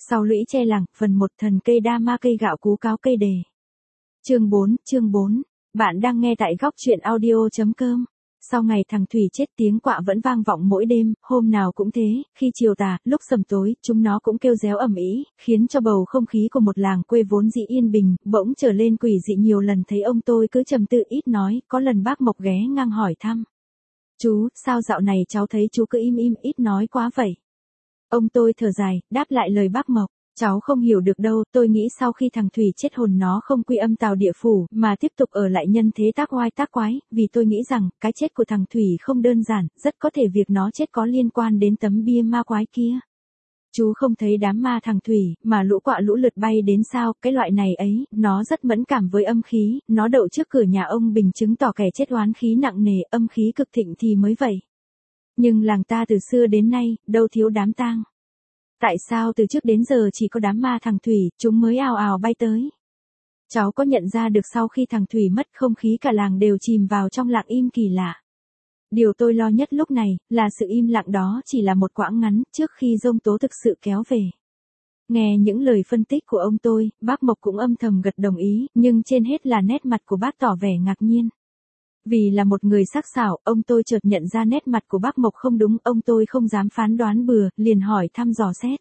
Sau lũy tre làng, phần 1 thần cây đa ma cây gạo cú cáo cây đề. Chương 4, bạn đang nghe tại góc truyện audio.com. Sau ngày thằng Thủy chết tiếng quạ vẫn vang vọng mỗi đêm, hôm nào cũng thế, khi chiều tà, lúc sầm tối, chúng nó cũng kêu réo ầm ĩ, khiến cho bầu không khí của một làng quê vốn dĩ yên bình, bỗng trở lên quỷ dị. Nhiều lần thấy ông tôi cứ trầm tư ít nói, có lần bác Mộc ghé ngang hỏi thăm. Chú, sao dạo này cháu thấy chú cứ im im ít nói quá vậy? Ông tôi thở dài, đáp lại lời bác Mộc. Cháu không hiểu được đâu, tôi nghĩ sau khi thằng Thủy chết hồn nó không quy âm tào địa phủ, mà tiếp tục ở lại nhân thế tác oai tác quái, vì tôi nghĩ rằng, cái chết của thằng Thủy không đơn giản, rất có thể việc nó chết có liên quan đến tấm bia ma quái kia. Chú không thấy đám ma thằng Thủy, mà lũ quạ lũ lượt bay đến sao, cái loại này ấy, nó rất mẫn cảm với âm khí, nó đậu trước cửa nhà ông Bình chứng tỏ kẻ chết oán khí nặng nề, âm khí cực thịnh thì mới vậy. Nhưng làng ta từ xưa đến nay, đâu thiếu đám tang. Tại sao từ trước đến giờ chỉ có đám ma thằng Thủy, chúng mới ào ào bay tới? Cháu có nhận ra được sau khi thằng Thủy mất không khí cả làng đều chìm vào trong lặng im kỳ lạ. Điều tôi lo nhất lúc này, là sự im lặng đó chỉ là một quãng ngắn trước khi giông tố thực sự kéo về. Nghe những lời phân tích của ông tôi, bác Mộc cũng âm thầm gật đồng ý, nhưng trên hết là nét mặt của bác tỏ vẻ ngạc nhiên. Vì là một người sắc sảo, ông tôi chợt nhận ra nét mặt của bác Mộc không đúng, ông tôi không dám phán đoán bừa, liền hỏi thăm dò xét.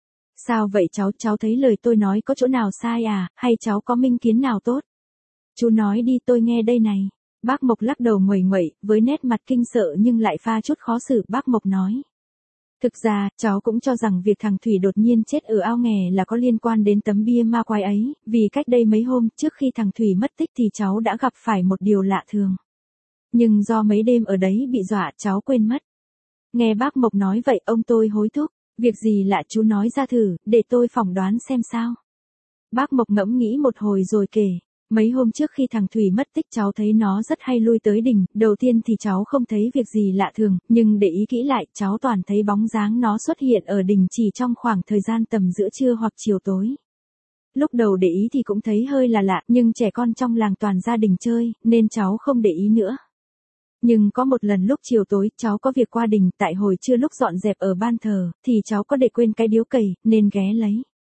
Sao vậy cháu thấy lời tôi nói có chỗ nào sai à, hay cháu có minh kiến nào tốt? Chú nói đi tôi nghe đây này. Bác Mộc lắc đầu nguẩy nguẩy, với nét mặt kinh sợ nhưng lại pha chút khó xử, bác Mộc nói. Thực ra, cháu cũng cho rằng việc thằng Thủy đột nhiên chết ở ao nghè là có liên quan đến tấm bia ma quái ấy, vì cách đây mấy hôm trước khi thằng Thủy mất tích thì cháu đã gặp phải một điều lạ thường. Nhưng do mấy đêm ở đấy bị dọa cháu quên mất. Nghe bác Mộc nói vậy ông tôi hối thúc, việc gì lạ chú nói ra thử, để tôi phỏng đoán xem sao. Bác Mộc ngẫm nghĩ một hồi rồi kể, mấy hôm trước khi thằng Thủy mất tích cháu thấy nó rất hay lui tới đình, đầu tiên thì cháu không thấy việc gì lạ thường, nhưng để ý kỹ lại cháu toàn thấy bóng dáng nó xuất hiện ở đình chỉ trong khoảng thời gian tầm giữa trưa hoặc chiều tối. Lúc đầu để ý thì cũng thấy hơi là lạ, nhưng trẻ con trong làng toàn gia đình chơi, nên cháu không để ý nữa. Nhưng có một lần lúc chiều tối, cháu có việc qua đình, tại hồi trưa lúc dọn dẹp ở ban thờ, thì cháu có để quên cái điếu cày, nên ghé lấy.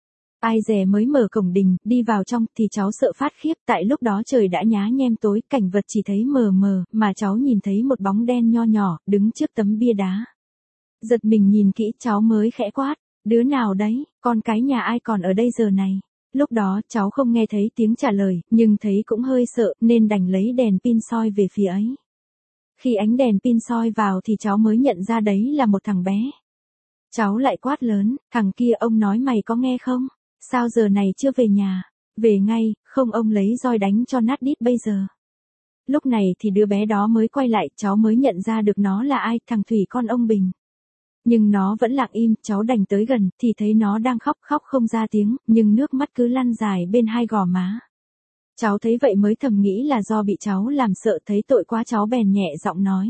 Ai dè mới mở cổng đình, đi vào trong, thì cháu sợ phát khiếp, tại lúc đó trời đã nhá nhem tối, cảnh vật chỉ thấy mờ mờ, mà cháu nhìn thấy một bóng đen nho nhỏ, đứng trước tấm bia đá. Giật mình nhìn kỹ cháu mới khẽ quát, đứa nào đấy, con cái nhà ai còn ở đây giờ này. Lúc đó cháu không nghe thấy tiếng trả lời, nhưng thấy cũng hơi sợ, nên đành lấy đèn pin soi về phía ấy. Khi ánh đèn pin soi vào thì cháu mới nhận ra đấy là một thằng bé. Cháu lại quát lớn, thằng kia ông nói mày có nghe không? Sao giờ này chưa về nhà? Về ngay, không ông lấy roi đánh cho nát đít bây giờ. Lúc này thì đứa bé đó mới quay lại, cháu mới nhận ra được nó là ai, thằng Thủy con ông Bình. Nhưng nó vẫn lặng im, cháu đành tới gần, thì thấy nó đang khóc không ra tiếng, nhưng nước mắt cứ lăn dài bên hai gò má. Cháu thấy vậy mới thầm nghĩ là do bị cháu làm sợ thấy tội quá, cháu bèn nhẹ giọng nói.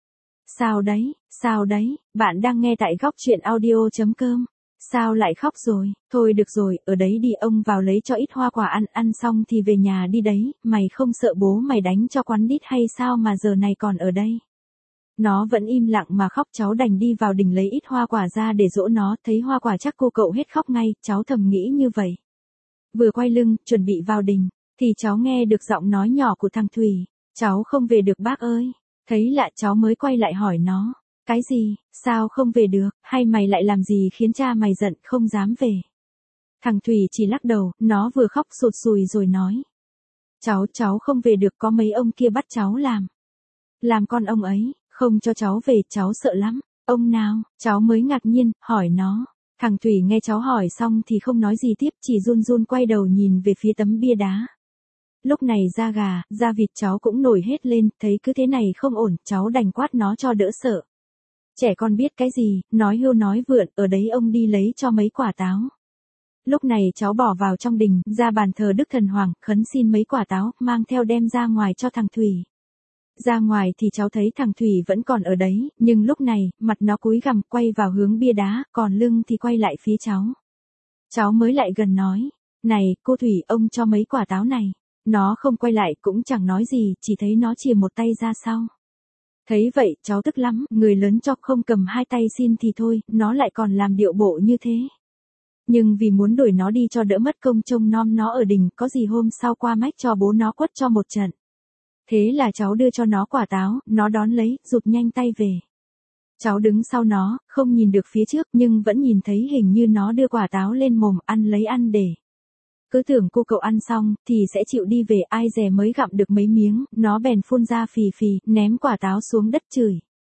Sao đấy, bạn đang nghe tại góc truyện audio.com. Sao lại khóc rồi, thôi được rồi, ở đấy đi ông vào lấy cho ít hoa quả ăn xong thì về nhà đi đấy, mày không sợ bố mày đánh cho quắn đít hay sao mà giờ này còn ở đây. Nó vẫn im lặng mà khóc, cháu đành đi vào đình lấy ít hoa quả ra để dỗ nó, thấy hoa quả chắc cô cậu hết khóc ngay, cháu thầm nghĩ như vậy. Vừa quay lưng, chuẩn bị vào đình, thì cháu nghe được giọng nói nhỏ của thằng Thủy, cháu không về được bác ơi. Thấy lạ cháu mới quay lại hỏi nó, cái gì, sao không về được, hay mày lại làm gì khiến cha mày giận không dám về. Thằng Thủy chỉ lắc đầu, nó vừa khóc sụt sùi rồi nói. Cháu không về được, có mấy ông kia bắt cháu làm con ông ấy, không cho cháu về, cháu sợ lắm. Ông nào, cháu mới ngạc nhiên, hỏi nó. Thằng Thủy nghe cháu hỏi xong thì không nói gì tiếp, chỉ run run quay đầu nhìn về phía tấm bia đá. Lúc này da gà, da vịt cháu cũng nổi hết lên, thấy cứ thế này không ổn, cháu đành quát nó cho đỡ sợ. Trẻ con biết cái gì, nói hưu nói vượn, ở đấy ông đi lấy cho mấy quả táo. Lúc này cháu bỏ vào trong đình, ra bàn thờ Đức Thần Hoàng, khấn xin mấy quả táo, mang theo đem ra ngoài cho thằng Thủy. Ra ngoài thì cháu thấy thằng Thủy vẫn còn ở đấy, nhưng lúc này, mặt nó cúi gằm quay vào hướng bia đá, còn lưng thì quay lại phía cháu. Cháu mới lại gần nói, này, cô Thủy, ông cho mấy quả táo này. Nó không quay lại cũng chẳng nói gì, chỉ thấy nó chìa một tay ra sau. Thấy vậy, cháu tức lắm, người lớn cho không cầm hai tay xin thì thôi, nó lại còn làm điệu bộ như thế. nhưng vì muốn đuổi nó đi cho đỡ mất công trông nom nó ở đình, có gì hôm sau qua mách cho bố nó quất cho một trận. Thế là cháu đưa cho nó quả táo, nó đón lấy, rụt nhanh tay về. Cháu đứng sau nó, không nhìn được phía trước nhưng vẫn nhìn thấy hình như nó đưa quả táo lên mồm ăn lấy ăn để. Cứ tưởng cô cậu ăn xong, thì sẽ chịu đi về, ai dè mới gặm được mấy miếng, nó bèn phun ra phì phì, ném quả táo xuống đất chửi.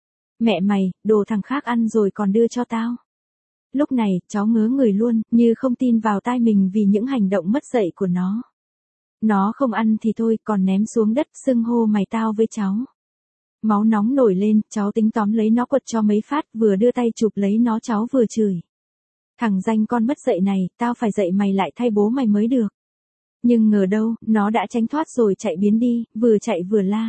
Mẹ mày, đồ thằng khác ăn rồi còn đưa cho tao. Lúc này, cháu ngớ người luôn, như không tin vào tai mình vì những hành động mất dạy của nó. Nó không ăn thì thôi, còn ném xuống đất, xưng hô mày tao với cháu. Máu nóng nổi lên, cháu tính tóm lấy nó quật cho mấy phát, vừa đưa tay chụp lấy nó cháu vừa chửi. Thằng danh con mất dạy này, tao phải dạy mày lại thay bố mày mới được. Nhưng ngờ đâu, nó đã tránh thoát rồi chạy biến đi, vừa chạy vừa la.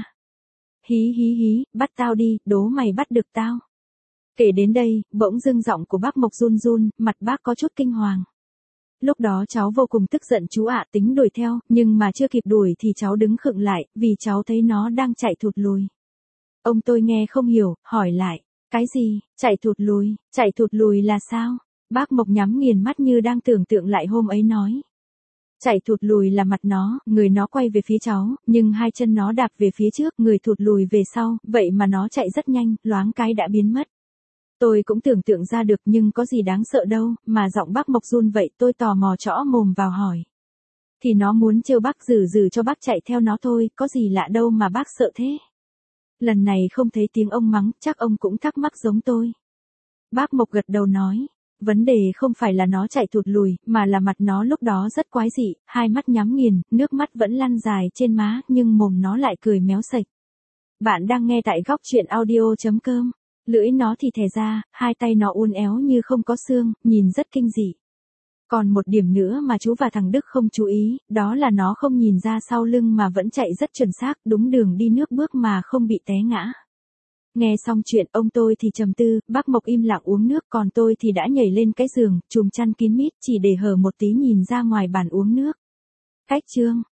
Hí hí hí, bắt tao đi, đố mày bắt được tao. Kể đến đây, bỗng dưng giọng của bác Mộc run run, mặt bác có chút kinh hoàng. Lúc đó cháu vô cùng tức giận chú ạ, tính đuổi theo, nhưng mà chưa kịp đuổi thì cháu đứng khựng lại, vì cháu thấy nó đang chạy thụt lùi. Ông tôi nghe không hiểu, hỏi lại, cái gì, chạy thụt lùi là sao? Bác Mộc nhắm nghiền mắt như đang tưởng tượng lại hôm ấy nói. Chạy thụt lùi là mặt nó, người nó quay về phía cháu, nhưng hai chân nó đạp về phía trước, người thụt lùi về sau, vậy mà nó chạy rất nhanh, loáng cái đã biến mất. Tôi cũng tưởng tượng ra được nhưng có gì đáng sợ đâu, mà giọng bác Mộc run vậy, tôi tò mò trõ mồm vào hỏi. Thì nó muốn trêu bác dừ cho bác chạy theo nó thôi, có gì lạ đâu mà bác sợ thế. Lần này không thấy tiếng ông mắng, chắc ông cũng thắc mắc giống tôi. Bác Mộc gật đầu nói, vấn đề không phải là nó chạy thụt lùi, mà là mặt nó lúc đó rất quái dị, hai mắt nhắm nghiền, nước mắt vẫn lăn dài trên má, nhưng mồm nó lại cười méo sạch. Bạn đang nghe tại góc truyện audio.com. Lưỡi nó thì thè ra, hai tay nó uốn éo như không có xương, nhìn rất kinh dị. Còn một điểm nữa mà chú và thằng Đức không chú ý, đó là nó không nhìn ra sau lưng mà vẫn chạy rất chuẩn xác, đúng đường đi nước bước mà không bị té ngã. Nghe xong chuyện, ông tôi thì trầm tư, bác Mộc im lặng uống nước, còn tôi thì đã nhảy lên cái giường, chùm chăn kín mít chỉ để hở một tí nhìn ra ngoài bàn uống nước. Cách chương